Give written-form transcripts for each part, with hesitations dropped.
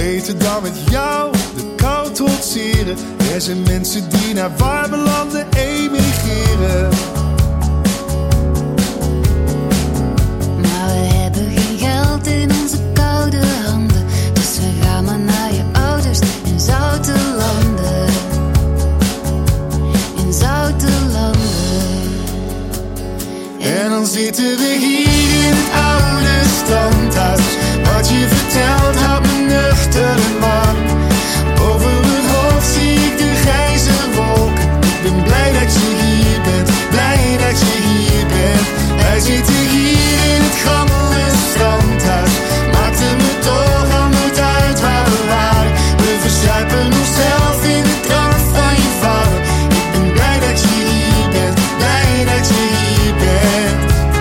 beter dan met jou de kou trotseren. Er zijn mensen die naar warme landen emigreren. Maar we hebben geen geld in onze koude handen, dus we gaan maar naar je ouders in zoute landen. In zoute landen. En dan zitten we hier in het oude standhuis. Wat je vertelt houdt me nuchter en warm. Boven mijn hoofd zie ik de grijze wolken. Ik ben blij dat je hier bent, blij dat je hier bent. Wij zitten hier in het gammele strandhuis. Maakte me toch al nooit uit waar we waren. We verzuipen onszelf in de drank van je vader. Ik ben blij dat je hier bent, blij dat je hier bent.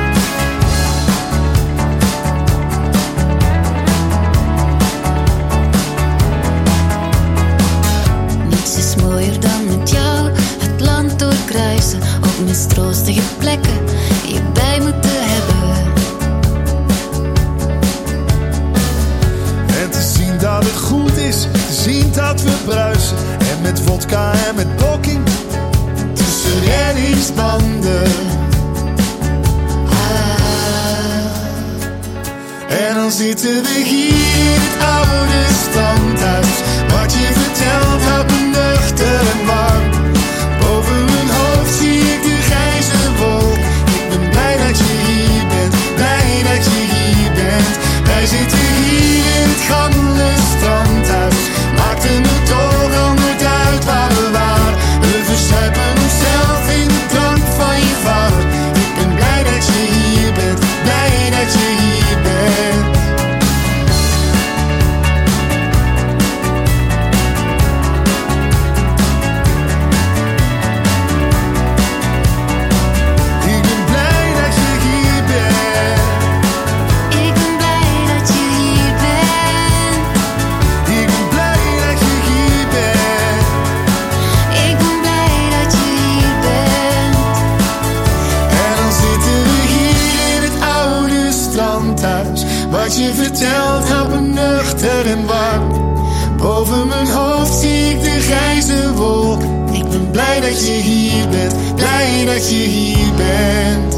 Niets is mooier dan met jou het land doorkruisen, op mistroostige plekken je bij moeten hebben. En te zien dat het goed is, te zien dat we bruisen. En met vodka en met blokking tussen reddingsbanden. En dan zitten we hier in het oude standhuis. Wat je vertelt houdt me nuchter en warm. Boven mijn hoofd zie ik de grijze wolk. Ik ben blij dat je hier bent, blij dat je hier bent. Wij zitten hier in het gammele strandhuis. Maakte me toch al nooit uit waar we waren. We verzuipen onszelf in de drank van je vader. Ik ben blij dat je hier bent, blij dat je hier bent. Ik ben blij dat je hier bent. Ik ben blij dat je hier bent. Ik ben blij dat je hier bent. Ik ben blij dat je hier bent. En dan zitten we hier in het oude strandhuis. Wat je vertelt houdt me nuchter en warm. Boven mijn hoofd zie ik de grijze wolk. Ik ben blij dat je hier bent, blij dat je hier bent.